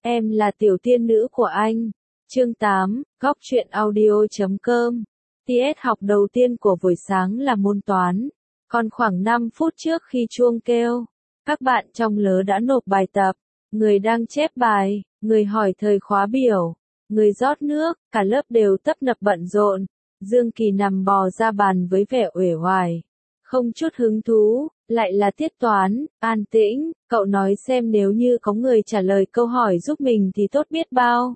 Em là tiểu tiên nữ của anh. Chương 8, Góc truyện audio.com. Tiết học đầu tiên của buổi sáng là môn toán. Còn khoảng 5 phút trước khi chuông kêu, các bạn trong lớp đã nộp bài tập. Người đang chép bài, người hỏi thời khóa biểu, người rót nước, cả lớp đều tấp nập bận rộn. Dương Kỳ nằm bò ra bàn với vẻ uể oải, không chút hứng thú. Lại là tiết toán, an tĩnh, cậu nói xem nếu như có người trả lời câu hỏi giúp mình thì tốt biết bao.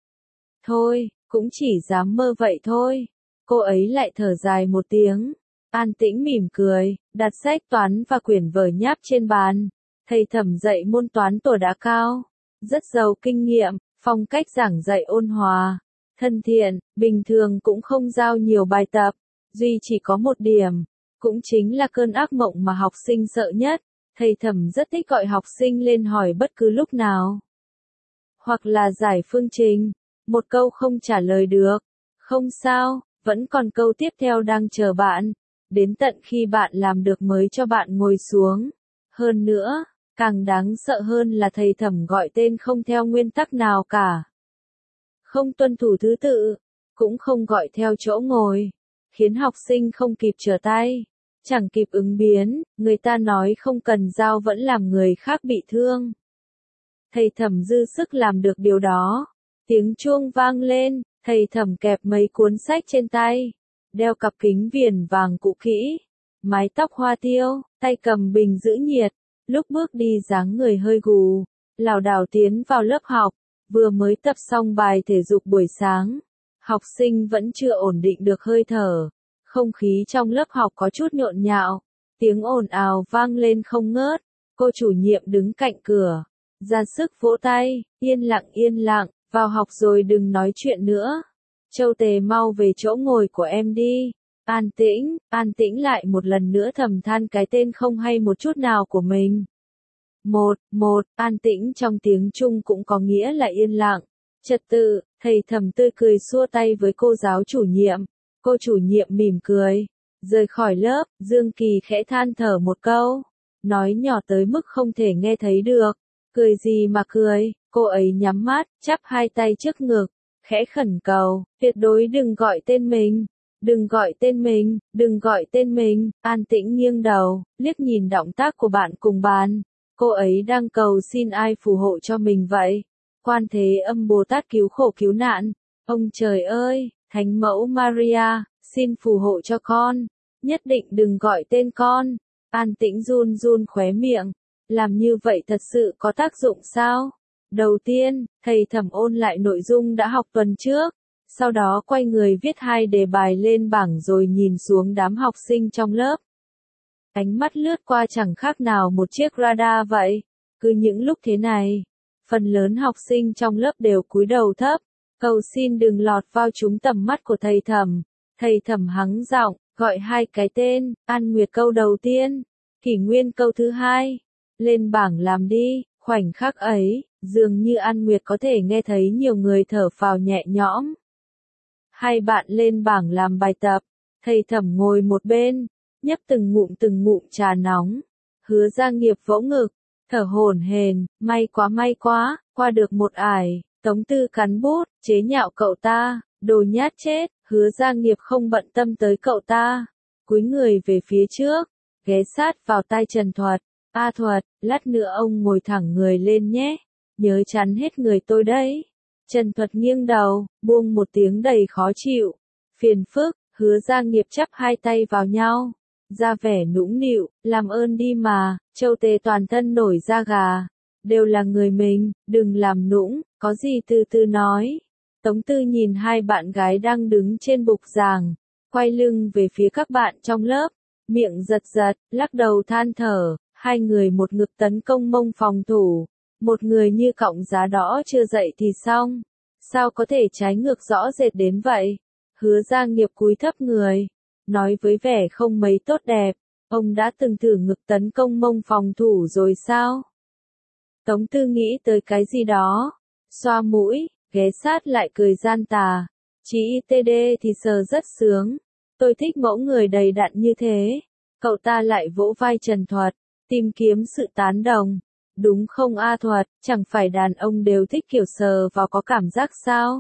Thôi, cũng chỉ dám mơ vậy thôi. Cô ấy lại thở dài một tiếng. An tĩnh mỉm cười, đặt sách toán và quyển vở nháp trên bàn. Thầy Thẩm dạy môn toán tổ đã cao, rất giàu kinh nghiệm, phong cách giảng dạy ôn hòa, thân thiện, bình thường cũng không giao nhiều bài tập, duy chỉ có một điểm, cũng chính là cơn ác mộng mà học sinh sợ nhất. Thầy Thẩm rất thích gọi học sinh lên hỏi bất cứ lúc nào, hoặc là giải phương trình, một câu không trả lời được, không sao, vẫn còn câu tiếp theo đang chờ bạn, đến tận khi bạn làm được mới cho bạn ngồi xuống. Hơn nữa, càng đáng sợ hơn là thầy Thẩm gọi tên không theo nguyên tắc nào cả, không tuân thủ thứ tự, cũng không gọi theo chỗ ngồi, khiến học sinh không kịp trở tay, chẳng kịp ứng biến. Người ta nói không cần dao vẫn làm người khác bị thương. Thầy Thẩm dư sức làm được điều đó. Tiếng chuông vang lên, thầy Thẩm kẹp mấy cuốn sách trên tay, đeo cặp kính viền vàng cũ kỹ, mái tóc hoa tiêu, tay cầm bình giữ nhiệt. Lúc bước đi dáng người hơi gù, lảo đảo tiến vào lớp học, vừa mới tập xong bài thể dục buổi sáng. Học sinh vẫn chưa ổn định được hơi thở. Không khí trong lớp học có chút nhộn nhạo, tiếng ồn ào vang lên không ngớt. Cô chủ nhiệm đứng cạnh cửa, ra sức vỗ tay, yên lặng, vào học rồi đừng nói chuyện nữa. Châu Tề mau về chỗ ngồi của em đi. An tĩnh lại một lần nữa thầm than cái tên không hay một chút nào của mình. An tĩnh trong tiếng Trung cũng có nghĩa là yên lặng, trật tự. Thầy Thẩm tươi cười xua tay với cô giáo chủ nhiệm. Cô chủ nhiệm mỉm cười, rời khỏi lớp. Dương Kỳ khẽ than thở một câu, nói nhỏ tới mức không thể nghe thấy được. Cười gì mà cười, cô ấy nhắm mắt, chắp hai tay trước ngực, khẽ khẩn cầu, tuyệt đối đừng gọi tên mình, đừng gọi tên mình, đừng gọi tên mình. An tĩnh nghiêng đầu, liếc nhìn động tác của bạn cùng bàn. Cô ấy đang cầu xin ai phù hộ cho mình vậy? Quan Thế Âm Bồ Tát cứu khổ cứu nạn. Ông trời ơi, Thánh Mẫu Maria, xin phù hộ cho con, nhất định đừng gọi tên con. An tĩnh run run khóe miệng, làm như vậy thật sự có tác dụng sao? Đầu tiên, thầy Thẩm ôn lại nội dung đã học tuần trước, sau đó quay người viết 2 đề bài lên bảng rồi nhìn xuống đám học sinh trong lớp. Ánh mắt lướt qua chẳng khác nào một chiếc radar vậy. Cứ những lúc thế này, phần lớn học sinh trong lớp đều cúi đầu thấp, cầu xin đừng lọt vào trúng tầm mắt của thầy Thẩm. Thầy Thẩm hắng giọng, gọi 2 cái tên, An Nguyệt câu đầu tiên, Kỷ Nguyên câu thứ 2. Lên bảng làm đi. Khoảnh khắc ấy, dường như An Nguyệt có thể nghe thấy nhiều người thở phào nhẹ nhõm. 2 bạn lên bảng làm bài tập, thầy Thẩm ngồi một bên, nhấp từng ngụm trà nóng. Hứa Gia Nghiệp vỗ ngực, thở hổn hển, may quá, qua được một ải. Tống Tư cắn bút, chế nhạo cậu ta, đồ nhát chết. Hứa Gia Nghiệp không bận tâm tới cậu ta, cúi người về phía trước, ghé sát vào tai Trần Thuật. A Thuật, lát nữa ông ngồi thẳng người lên nhé, nhớ chắn hết người tôi đấy. Trần Thuật nghiêng đầu, buông một tiếng đầy khó chịu. Phiền phức. Hứa Gia Nghiệp chắp 2 tay vào nhau, ra vẻ nũng nịu, làm ơn đi mà. Châu Tề toàn thân nổi da gà, đều là người mình, đừng làm nũng, có gì từ từ nói. Tống Tư nhìn 2 bạn gái đang đứng trên bục giảng, quay lưng về phía các bạn trong lớp, miệng giật, lắc đầu than thở. 2 người một ngực tấn công mông phòng thủ, một người như cọng giá đỏ chưa dậy thì xong. Sao có thể trái ngược rõ rệt đến vậy? Hứa Gia Nghiệp cúi thấp người, nói với vẻ không mấy tốt đẹp, ông đã từng thử ngực tấn công mông phòng thủ rồi sao? Tống Tư nghĩ tới cái gì đó, xoa mũi, ghé sát lại cười gian tà. Chí ITD thì sờ rất sướng, tôi thích mẫu người đầy đặn như thế. Cậu ta lại vỗ vai Trần Thuật, tìm kiếm sự tán đồng. Đúng không A Thuật, chẳng phải đàn ông đều thích kiểu sờ vào có cảm giác sao?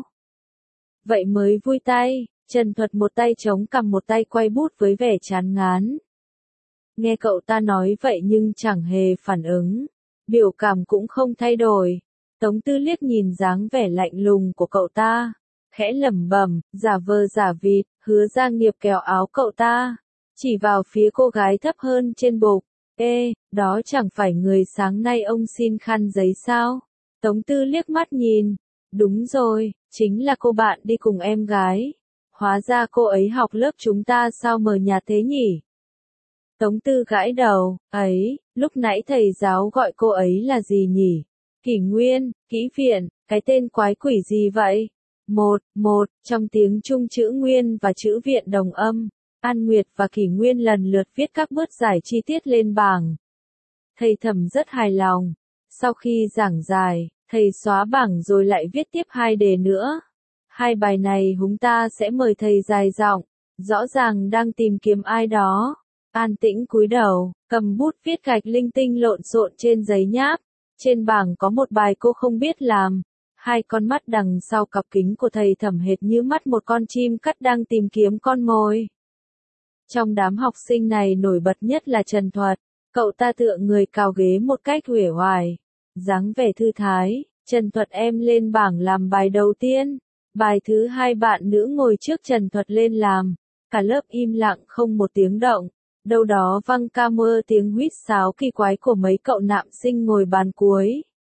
Vậy mới vui tay, Trần Thuật một tay chống cằm một tay quay bút với vẻ chán ngán. Nghe cậu ta nói vậy nhưng chẳng hề phản ứng, biểu cảm cũng không thay đổi. Tống Tư liếc nhìn dáng vẻ lạnh lùng của cậu ta, khẽ lẩm bẩm, giả vờ giả vịt, Hứa Gia Nghiệp kéo áo cậu ta, chỉ vào phía cô gái thấp hơn trên bục. Ê, đó chẳng phải người sáng nay ông xin khăn giấy sao? Tống Tư liếc mắt nhìn. Đúng rồi, chính là cô bạn đi cùng em gái. Hóa ra cô ấy học lớp chúng ta sao mờ nhạt thế nhỉ? Tống Tư gãi đầu, ấy, lúc nãy thầy giáo gọi cô ấy là gì nhỉ? Kỷ Nguyên, Kỹ Viện, cái tên quái quỷ gì vậy? Một, trong tiếng Trung chữ Nguyên và chữ Viện đồng âm, An Nguyệt và Kỷ Nguyên lần lượt viết các bước giải chi tiết lên bảng. Thầy Thẩm rất hài lòng. Sau khi giảng giải, thầy xóa bảng rồi lại viết tiếp 2 đề nữa. 2 bài này chúng ta sẽ mời thầy dài giọng, rõ ràng đang tìm kiếm ai đó. An Tĩnh cúi đầu, cầm bút viết gạch linh tinh lộn xộn trên giấy nháp. Trên bảng có một bài cô không biết làm. 2 con mắt đằng sau cặp kính của thầy Thẩm hệt như mắt một con chim cắt đang tìm kiếm con mồi. Trong đám học sinh này nổi bật nhất là Trần Thuật. Cậu ta tựa người cào ghế một cách uể oải, dáng vẻ thư thái. Trần Thuật em lên bảng làm bài đầu tiên. Bài thứ 2 bạn nữ ngồi trước Trần Thuật lên làm. Cả lớp im lặng không một tiếng động. Đâu đó vang ca mơ tiếng huýt sáo kỳ quái của mấy cậu nạm sinh ngồi bàn cuối.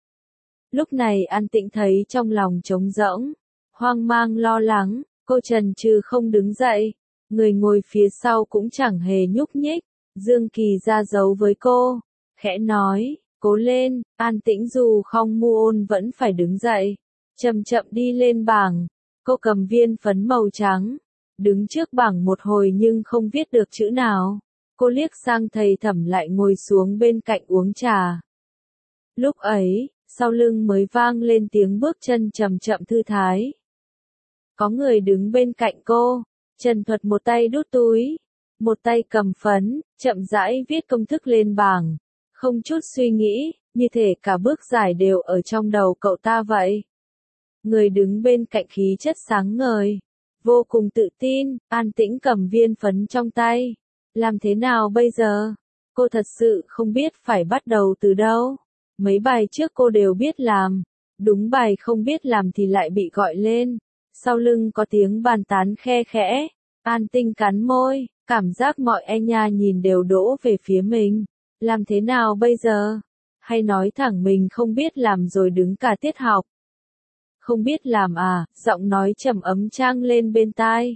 Lúc này An Tĩnh thấy trong lòng trống rỗng, hoang mang lo lắng, cô chần chừ không đứng dậy. Người ngồi phía sau cũng chẳng hề nhúc nhích. Dương Kỳ ra dấu với cô, khẽ nói, cố lên. An Tĩnh dù không mu ôn vẫn phải đứng dậy, chậm chậm đi lên bảng. Cô cầm viên phấn màu trắng, đứng trước bảng một hồi nhưng không viết được chữ nào. Cô liếc sang thầy Thẩm lại ngồi xuống bên cạnh uống trà. Lúc ấy, sau lưng mới vang lên tiếng bước chân chậm chậm thư thái. Có người đứng bên cạnh cô. Trần Thuật một tay đút túi, một tay cầm phấn, chậm rãi viết công thức lên bảng. Không chút suy nghĩ, như thể cả bước giải đều ở trong đầu cậu ta vậy. Người đứng bên cạnh khí chất sáng ngời, vô cùng tự tin. An Tĩnh cầm viên phấn trong tay. Làm thế nào bây giờ? Cô thật sự không biết phải bắt đầu từ đâu. Mấy bài trước cô đều biết làm. Đúng bài không biết làm thì lại bị gọi lên. Sau lưng có tiếng bàn tán khe khẽ. An Tinh cắn môi, cảm giác mọi e nha nhìn đều đổ về phía mình. Làm thế nào bây giờ? Hay nói thẳng mình không biết làm rồi đứng cả tiết học? Không biết làm à? Giọng nói trầm ấm trang lên bên tai.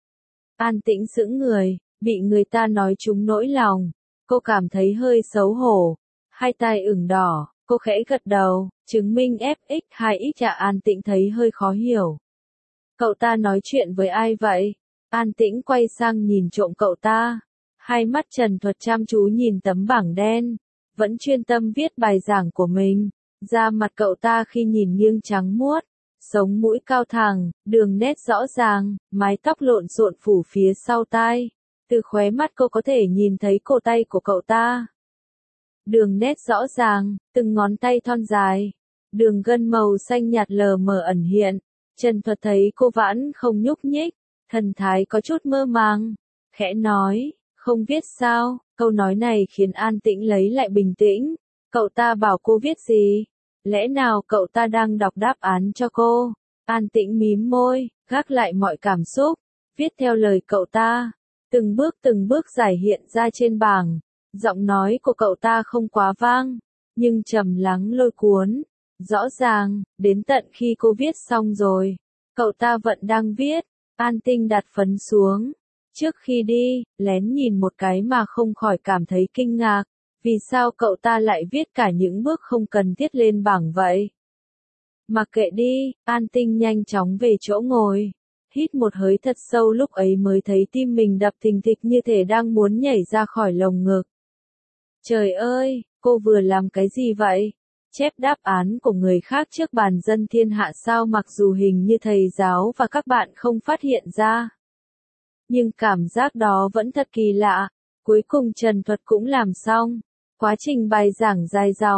An Tĩnh sững người, bị người ta nói trúng nỗi lòng. Cô cảm thấy hơi xấu hổ. Hai tay ửng đỏ, cô khẽ gật đầu, chứng minh fx2x. An Tĩnh thấy hơi khó hiểu. Cậu ta nói chuyện với ai vậy? An Tĩnh quay sang nhìn trộm cậu ta. Hai mắt Trần Thuật chăm chú nhìn tấm bảng đen. Vẫn chuyên tâm viết bài giảng của mình. Da mặt cậu ta khi nhìn nghiêng trắng muốt. Sống mũi cao thẳng, đường nét rõ ràng, mái tóc lộn xộn phủ phía sau tai. Từ khóe mắt cô có thể nhìn thấy cổ tay của cậu ta. Đường nét rõ ràng, từng ngón tay thon dài. Đường gân màu xanh nhạt lờ mờ ẩn hiện. Trần Thuật thấy cô vẫn không nhúc nhích. Thần thái có chút mơ màng. Khẽ nói, không viết sao? Câu nói này khiến An Tĩnh lấy lại bình tĩnh. Cậu ta bảo cô viết gì? Lẽ nào cậu ta đang đọc đáp án cho cô? An Tĩnh mím môi, gác lại mọi cảm xúc. Viết theo lời cậu ta. Từng bước giải hiện ra trên bảng. Giọng nói của cậu ta không quá vang, nhưng trầm lắng lôi cuốn. Rõ ràng, đến tận khi cô viết xong rồi, cậu ta vẫn đang viết. An Tinh đặt phấn xuống. Trước khi đi, lén nhìn một cái mà không khỏi cảm thấy kinh ngạc. Vì sao cậu ta lại viết cả những bước không cần thiết lên bảng vậy? Mặc kệ đi, An Tinh nhanh chóng về chỗ ngồi. Hít một hơi thật sâu, lúc ấy mới thấy tim mình đập thình thịch như thể đang muốn nhảy ra khỏi lồng ngực. Trời ơi, cô vừa làm cái gì vậy? Chép đáp án của người khác trước bàn dân thiên hạ sao, mặc dù hình như thầy giáo và các bạn không phát hiện ra. Nhưng cảm giác đó vẫn thật kỳ lạ. Cuối cùng Trần Thuật cũng làm xong. Quá trình bài giảng dài dòng.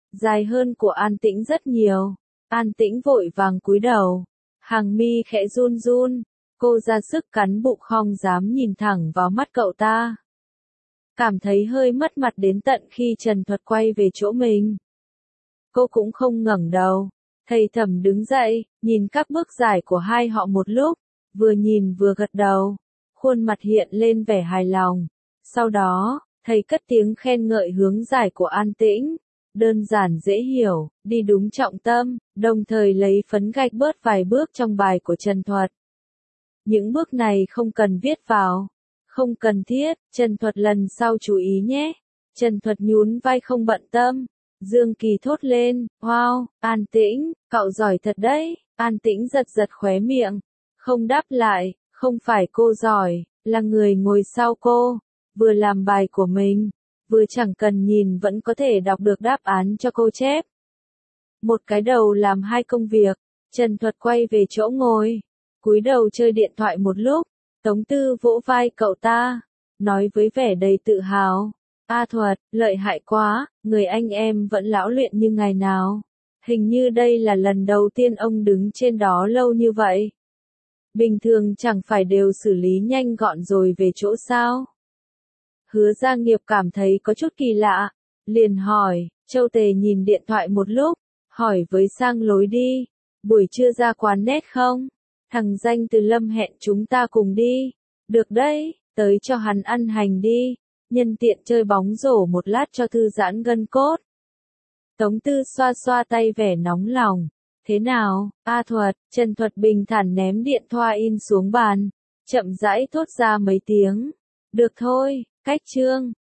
dài hơn của An Tĩnh rất nhiều. An Tĩnh vội vàng cúi đầu, hàng mi khẽ run run, cô ra sức cắn bụng không dám nhìn thẳng vào mắt cậu ta. Cảm thấy hơi mất mặt đến tận khi Trần Thuật quay về chỗ mình. Cô cũng không ngẩng đầu. Thầy Thẩm đứng dậy, nhìn các bước giải của hai họ một lúc, vừa nhìn vừa gật đầu, khuôn mặt hiện lên vẻ hài lòng. Sau đó, thầy cất tiếng khen ngợi hướng giải của An Tĩnh, đơn giản dễ hiểu, đi đúng trọng tâm, đồng thời lấy phấn gạch bớt vài bước trong bài của Trần Thuật. Những bước này không cần viết vào. Không cần thiết, Trần Thuật lần sau chú ý nhé. Trần Thuật nhún vai không bận tâm. Dương Kỳ thốt lên, wow, An Tĩnh, cậu giỏi thật đấy. An Tĩnh giật giật khóe miệng, không đáp lại, không phải cô giỏi, là người ngồi sau cô, vừa làm bài của mình, vừa chẳng cần nhìn vẫn có thể đọc được đáp án cho cô chép. Một cái đầu làm hai công việc. Trần Thuật quay về chỗ ngồi, cúi đầu chơi điện thoại một lúc. Tống Tư vỗ vai cậu ta, nói với vẻ đầy tự hào. A Thuật, lợi hại quá, người anh em vẫn lão luyện như ngày nào. Hình như đây là lần đầu tiên ông đứng trên đó lâu như vậy. Bình thường chẳng phải đều xử lý nhanh gọn rồi về chỗ sao? Hứa Gia Nghiệp cảm thấy có chút kỳ lạ, liền hỏi. Châu Tề nhìn điện thoại một lúc, hỏi với Sang Lối đi, buổi trưa ra quán nét không? Thằng danh Từ Lâm hẹn chúng ta cùng đi. Được đấy, tới cho hắn ăn hành đi, nhân tiện chơi bóng rổ một lát cho thư giãn gân cốt. Tống Tư xoa xoa tay vẻ nóng lòng. Thế nào, A Thuật? Trần Thuật bình thản ném điện thoại in xuống bàn, chậm rãi thốt ra mấy tiếng. Được thôi, cách chương.